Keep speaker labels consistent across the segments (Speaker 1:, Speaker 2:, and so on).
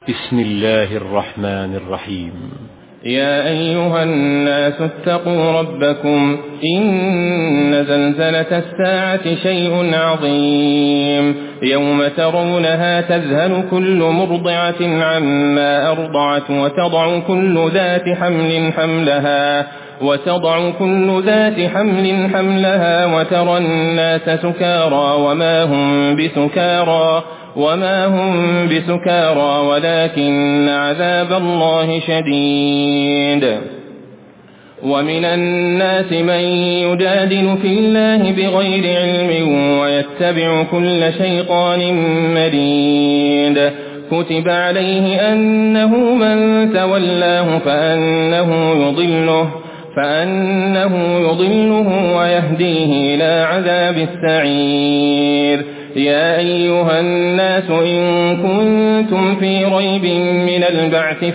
Speaker 1: بسم الله الرحمن الرحيم.
Speaker 2: يا أيها الناس اتقوا ربكم إن زلزلة الساعة شيء عظيم يوم ترونها تذهل كل مرضعة عما أرضعت وتضع كل ذات حمل حملها وترى الناس سكارى وما هم بسكارى ولكن عذاب الله شديد. ومن الناس من يجادل في الله بغير علم ويتبع كل شيطان مريد. كتب عليه أنه من تولاه فأنه يضله ويهديه إلى عذاب السعير. يا أيها الناس إن كنتم في ريب من البعث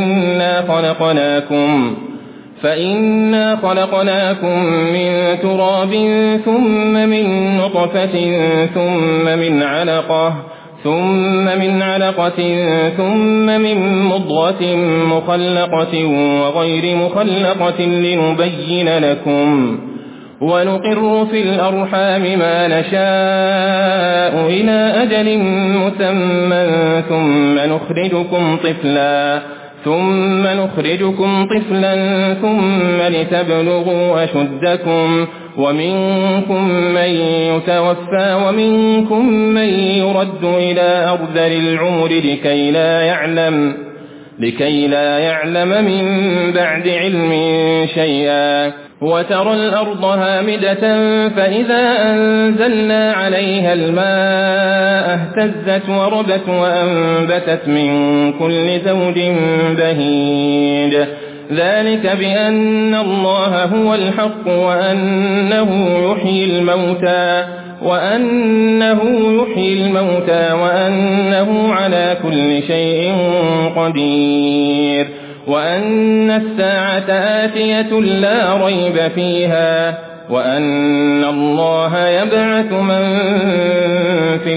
Speaker 2: فإنا خلقناكم من تراب ثم من نطفة ثم من علقة ثم من مضغة مخلقة وغير مخلقة لنبين لكم ونقر في الأرحام ما نشاء إلى أجل مسمى ثم نخرجكم طفلا ثم لتبلغوا أشدكم ومنكم من يتوفى ومنكم من يرد إلى أرذل العمر لكي لا يعلم من بعد علم شيئا. وترى الأرض هامدة فإذا أنزلنا عليها الماء اهتزت وربت وأنبتت من كل زوج بهيج. ذلك بأن الله هو الحق وأنه يحيي الموتى وأنه على كل شيء قدير وأن الساعة آتية لا ريب فيها وأن الله يبعث من في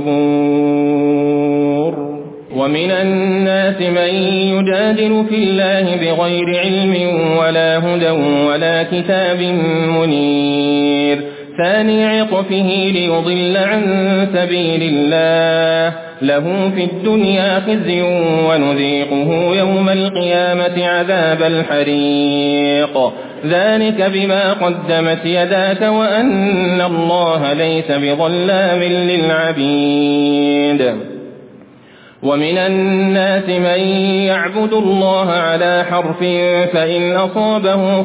Speaker 2: القبور. ومن الناس من يجادل في الله بغير علم ولا هدى ولا كتاب منير. ثاني عطفه ليضل عن سبيل الله له في الدنيا خزي ونذيقه يوم القيامة عذاب الحريق. ذلك بما قدمت يداك وأن الله ليس بظلام للعبيد. ومن الناس من يعبد الله على حرف فإن أصابه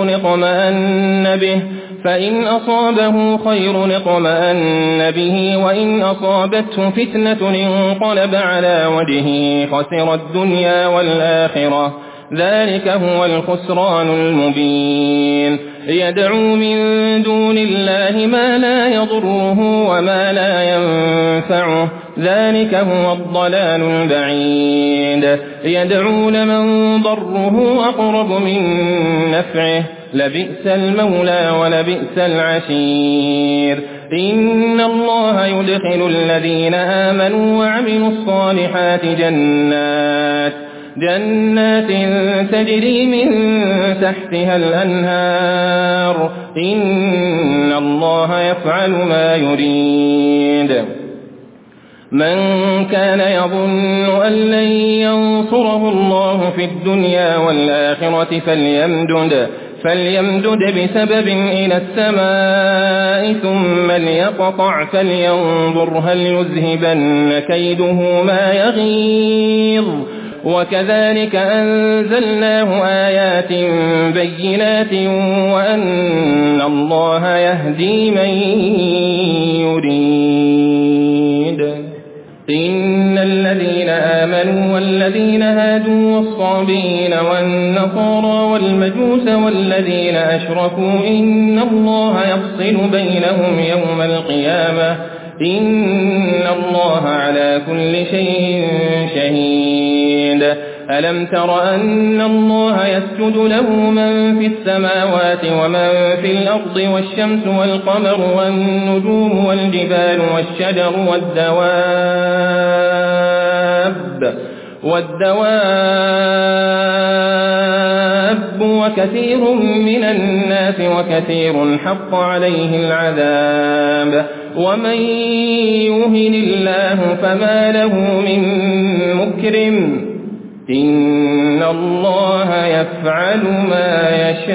Speaker 2: خير اطمأن به وإن أصابته فتنة انقلب على وجهه خسر الدنيا والآخرة. ذلك هو الخسران المبين. يدعو من دون الله ما لا يضره وما لا ينفعه ذلك هو الضلال البعيد. يدعو لمن ضره أقرب من نفعه لبئس المولى ولبئس العشير. إن الله يدخل الذين آمنوا وعملوا الصالحات جنات تجري من تحتها الأنهار. إن الله يفعل ما يريد. من كان يظن أن لن ينصره الله في الدنيا والآخرة فليمدد بسبب إلى السماء ثم ليقطع فلينظر هل يذهبن كيده ما يغيظ. وكذلك أنزلناه آيات بينات وأن الله يهدي من يريد. إن الذين آمنوا والذين هادوا والصابئين والنصارى والمجوس والذين أشركوا إن الله يفصل بينهم يوم القيامة إن الله على كل شيء شهيد. ألم تر أن الله يسجد له من في السماوات ومن في الأرض والشمس والقمر والنجوم والجبال والشجر والدواب والدواب وكثير من الناس وكثير حق عليه العذاب ومن يهن الله فما له من مكرم إن الله يفعل ما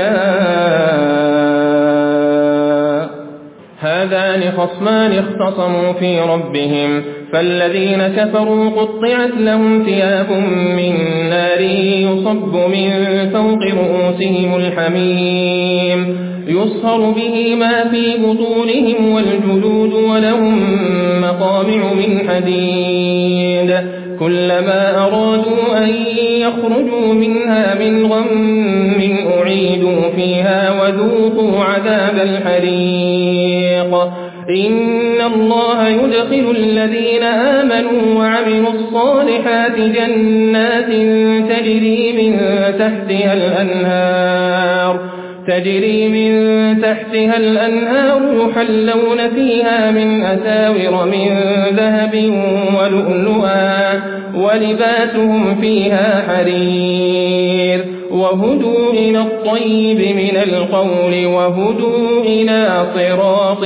Speaker 2: يشاء. هذان خصمان اختصموا في ربهم فالذين كفروا قطعت لهم ثياب من نار يصب من فوق رؤوسهم الحميم يصهر به ما في بطونهم والجلود ولهم مقامع من حديد كلما أرادوا أن يخرجوا منها من غم أعيدوا فيها وذوقوا عذاب الحريق. إن الله يدخل الذين آمنوا وعملوا الصالحات جنات تجري من تحتها الأنهار يحلون فيها من أساور من ذهب ولؤلؤا ولباسهم فيها حرير وهدوا إلى الطيب من القول وهدوا إلى صراط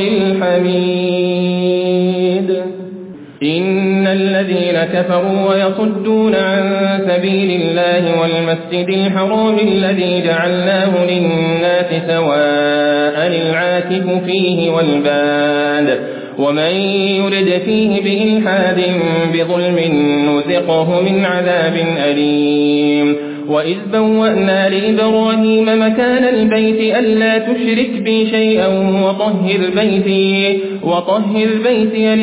Speaker 2: الحميد. إن الذين كفروا ويصدون عن سبيل الله والمسجد الحرام الذي جعلناه للناس سواء العاكف فيه والباد ومن يرد فيه بإلحاد بظلم نذقه من عذاب أليم. وإذ بوأنا لإبراهيم مكان البيت ألا تشرك بي شيئا وطهر بيتي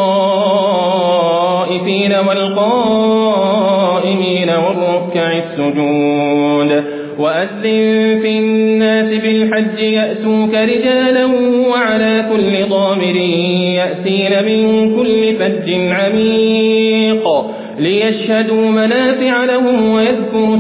Speaker 2: للطائفين والقائمين والركع السجود. وأذن في الناس بالحج يأتوك رجالا وعلى كل ضامر يأتين من كل فج عميق ليشهدوا منافع لهم ويذكروا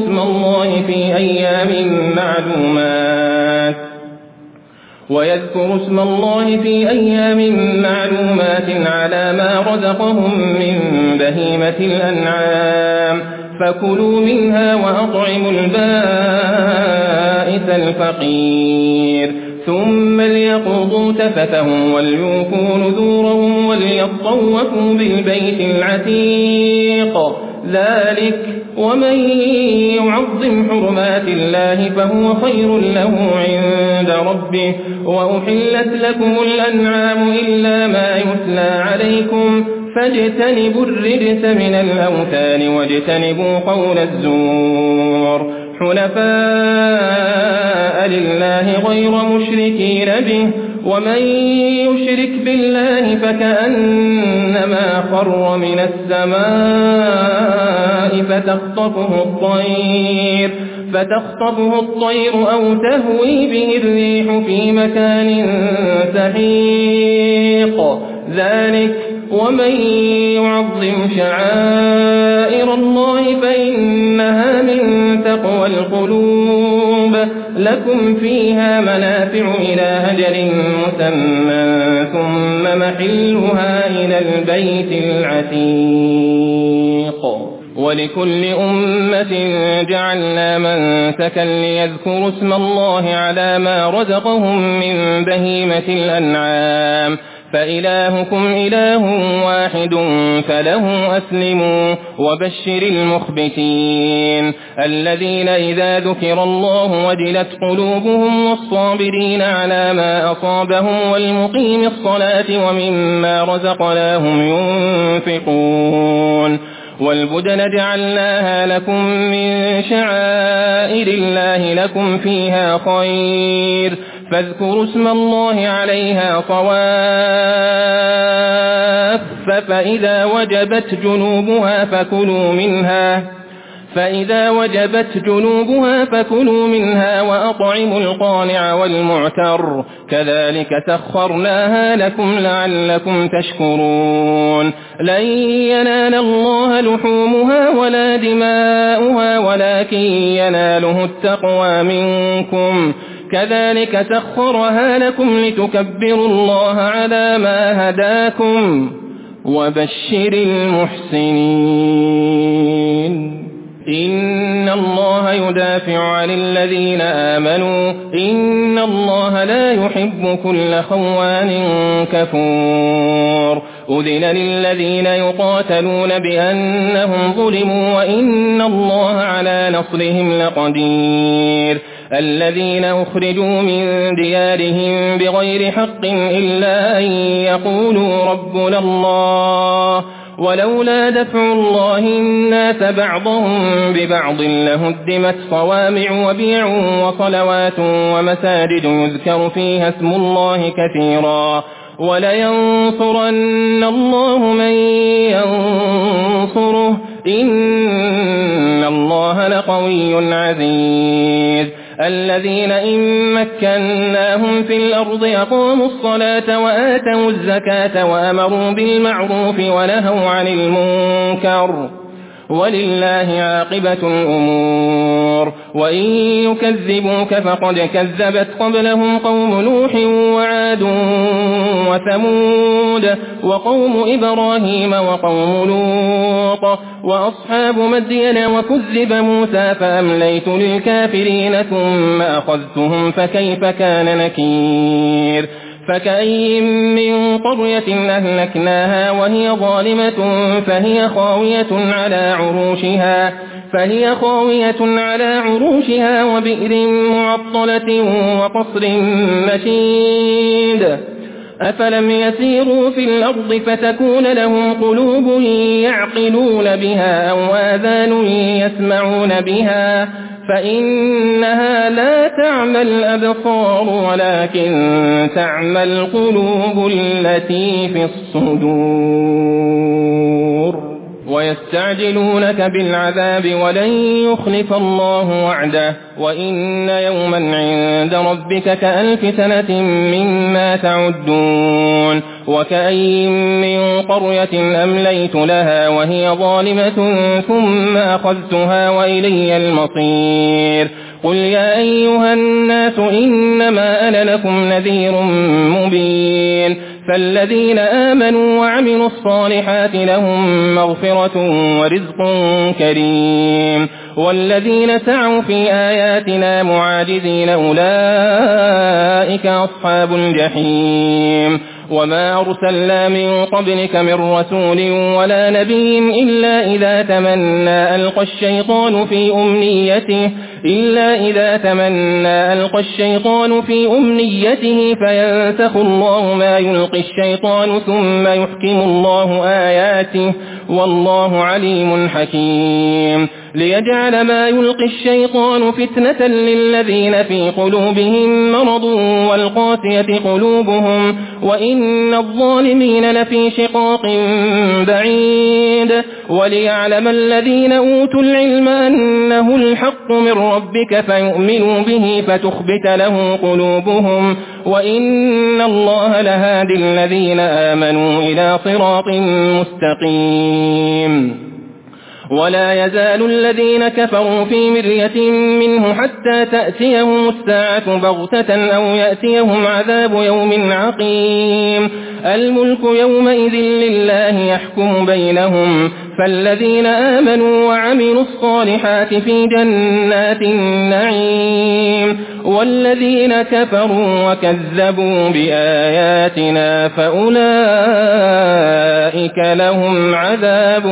Speaker 2: اسم الله في أيام معلومات على ما رزقهم من بهيمة الأنعام فكلوا منها وأطعموا البائس الفقير ثم ليقضوا تفثهم وليوفوا نذورهم وليطوفوا بالبيت العتيق. ذلك ومن يعظم حرمات الله فهو خير له عند ربه. وأحلت لكم الأنعام إلا ما يتلى عليكم فاجتنبوا الرجس من الأوثان واجتنبوا قول الزور حنفاء لله غير مشركين به ومن يشرك بالله فكأنما خر من السماء فتخطفه الطير أو تهوي به الريح في مكان سحيق. ذلك ومن يعظم شعائر الله فإنها من تقوى القلوب. لكم فيها منافع إلى أجل مسمى ثم محلها إلى البيت العتيق. ولكل أمة جعلنا منسكا ليذكروا اسم الله على ما رزقهم من بهيمة الأنعام فإلهكم إله واحد فله أسلموا. وبشر المخبتين الذين إذا ذكر الله وجلت قلوبهم والصابرين على ما أصابهم والمقيم الصلاة ومما رزقناهم ينفقون. والبدن جعلناها لكم من شعائر الله لكم فيها خير فاذكروا اسم الله عليها صواف فإذا وجبت جنوبها فكلوا منها وأطعموا القانع والمعتر كذلك سخرناها لكم لعلكم تشكرون. لن ينال الله لحومها ولا دماؤها ولكن يناله التقوى منكم كذلك سخرها لكم لتكبروا الله على ما هداكم وبشر المحسنين. إن الله يدافع عن الذين آمنوا إن الله لا يحب كل خوان كفور أذن للذين يقاتلون بأنهم ظلموا وإن الله على نصرهم لقدير الذين أخرجوا من ديارهم بغير حق إلا أن يقولوا ربنا الله ولولا دفع الله الناس بعضهم ببعض لهدمت صوامع وبيع وصلوات ومساجد يذكر فيها اسم الله كثيرا ولينصرن الله من ينصره إن الله لقوي عزيز الذين إن مكناهم في الأرض أقاموا الصلاة وآتوا الزكاة وأمروا بالمعروف ونهوا عن المنكر ولله عاقبة الأمور وإن يكذبوك فقد كذبت قبلهم قوم نوح وعاد وثمود وقوم إبراهيم وقوم لوط وأصحاب مدين وكذب موسى فأمليت للكافرين ثم أخذتهم فكيف كان نكير فكأي من قرية أهلكناها وهي ظالمة فهي خاوية على عروشها وبئر معطلة وقصر مشيد أفلم يسيروا في الأرض فتكون لهم قلوب يعقلون بها أو آذان يسمعون بها فإنها لا تعمى الأبصار ولكن تعمى القلوب التي في الصدور ويستعجلونك بالعذاب ولن يخلف الله وعده وإن يوما عند ربك كألف سنة مما تعدون وكأي من قرية أمليت لها وهي ظالمة ثم أخذتها وإلي المصير قل يا أيها الناس إنما أنا لكم نذير مبين فالذين آمنوا وعملوا الصالحات لهم مغفرة ورزق كريم والذين سعوا في آياتنا معاجزين أولئك أصحاب الجحيم وما أرسلنا من قبلك من رسول ولا نبي إلا إذا تمنى ألقى الشيطان في أمنيته فينسخ الله ما يلقي الشيطان ثم يحكم الله آياته والله عليم حكيم ليجعل ما يلقي الشيطان فتنة للذين في قلوبهم مرض والقاسية قلوبهم وإن الظالمين لفي شقاق بعيد وليعلم الذين أوتوا العلم أنه الحق من ربك فيؤمنوا به فتخبت له قلوبهم وإن الله لهادي الذين آمنوا إلى صراط مستقيم ولا يزال الذين كفروا في مرية منه حتى تأتيهم الساعة بغتة أو يأتيهم عذاب يوم عقيم الملك يومئذ لله يحكم بينهم فالذين آمنوا وعملوا الصالحات في جنات النعيم والذين كفروا وكذبوا بآياتنا فأولئك لهم عذاب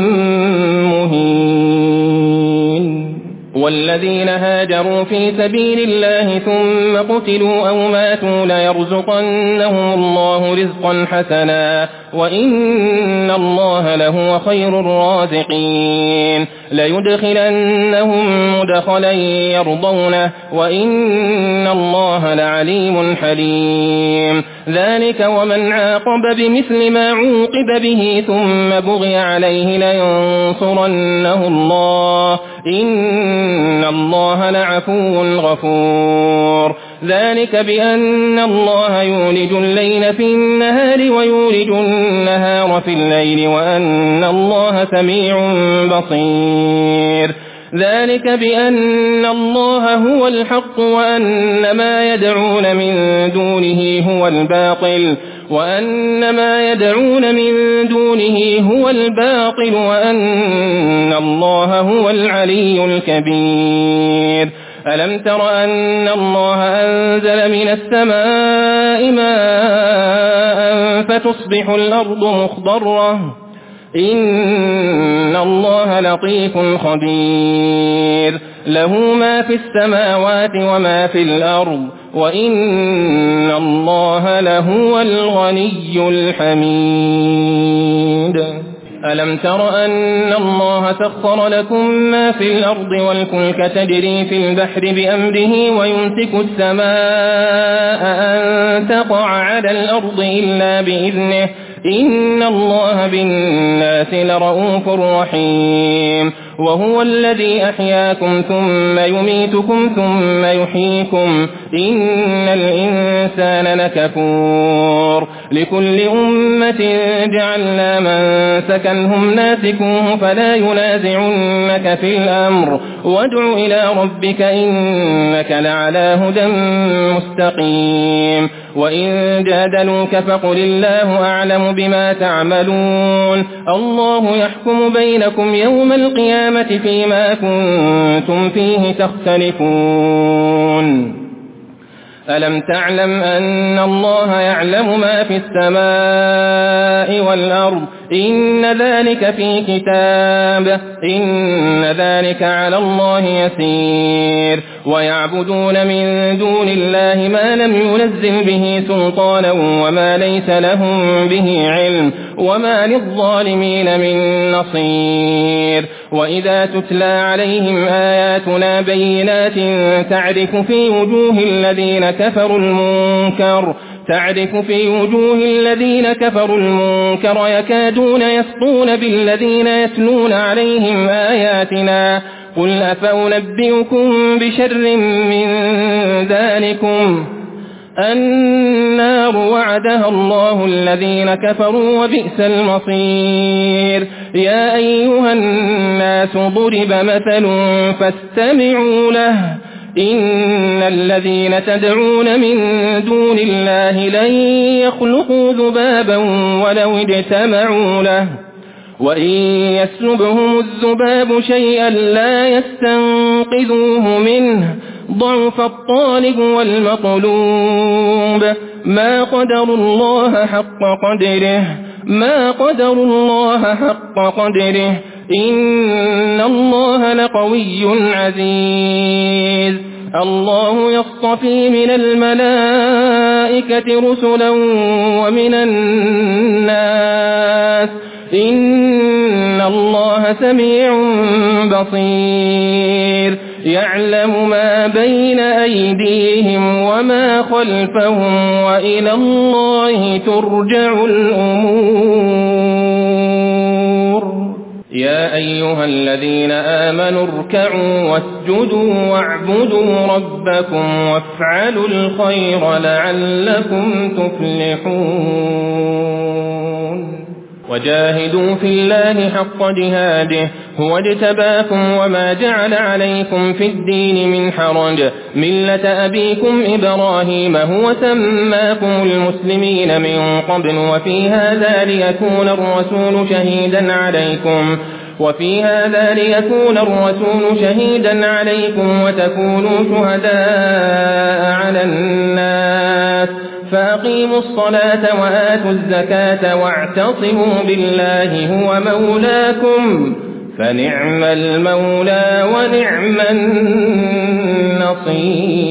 Speaker 2: مهين والذين هاجروا في سبيل الله ثم قتلوا أو ماتوا ليرزقنهم الله رزقا حسنا وإن الله لهو خير الرازقين ليدخلنهم مدخلا يرضونه وإن الله لعليم حليم ذلك ومن عاقب بمثل ما عوقب به ثم بغي عليه لينصرنه الله إن الله لعفو غفور ذلك بأن الله يولج الليل في النهار ويولج النهار في الليل وأن الله سميع بصير ذلك بأن الله هو الحق وأن ما يدعون من دونه هو الباطل وأن ما يدعون من دونه هو الباطل وأن الله هو العلي الكبير ألم تر أن الله أنزل من السماء ماء فتصبح الأرض مخضرة إن الله لطيف خبير له ما في السماوات وما في الأرض وإن الله لهو الغني الحميد ألم تر أن الله سخر لكم ما في الأرض والفلك تجري في البحر بأمره ويمسك السماء أن تقع على الأرض إلا بإذنه إن الله بالناس لرؤوف رحيم وهو الذي أحياكم ثم يميتكم ثم يحييكم إن الإنسان لكفور لكل أمة جعلنا من سكنهم ناسكوه فلا ينازعنك في الأمر وادع إلى ربك إنك لعلى هدى مستقيم وإن جادلوك فقل الله أعلم بما تعملون الله يحكم بينكم يوم القيامة فيما كنتم فيه تختلفون ألم تعلم أن الله يعلم ما في السماء والأرض إن ذلك في كتاب إن ذلك على الله يسير ويعبدون من دون الله ما لم ينزل به سلطانا وما ليس لهم به علم وما للظالمين من نصير وإذا تتلى عليهم آياتنا بينات تعرف في وجوه الذين كفروا المنكر يكادون يسطون بالذين يتلون عليهم آياتنا قل أفأنبئكم بشر من ذلكم النار وعدها الله الذين كفروا وبئس المصير يا أيها الناس ضرب مثل فاستمعوا له إن الذين تدعون من دون الله لن يخلقوا ذبابا ولو اجتمعوا له وإن يسلبهم الذباب شيئا لا يستنقذوه منه ضعف الطالب والمطلوب ما قدروا الله حق قدره إن الله لقوي عزيز الله يصطفي من الملائكة رسلا ومن الناس إن الله سميع بصير يعلم ما بين أيديهم وما خلفهم وإلى الله ترجع الأمور يا أيها الذين آمنوا اركعوا واسجدوا واعبدوا ربكم وافعلوا الخير لعلكم تفلحون وجاهدوا في الله حق جهاده هو اجتباكم وما جعل عليكم في الدين من حرج ملة أبيكم إبراهيم هو سماكم المسلمين من قبل وفي هذا ليكون الرسول شهيدا عليكم وتكونوا شهداء على الناس فأقيموا الصلاة وآتوا الزكاة واعتصموا بالله هو مولاكم فنعم المولى ونعم النصير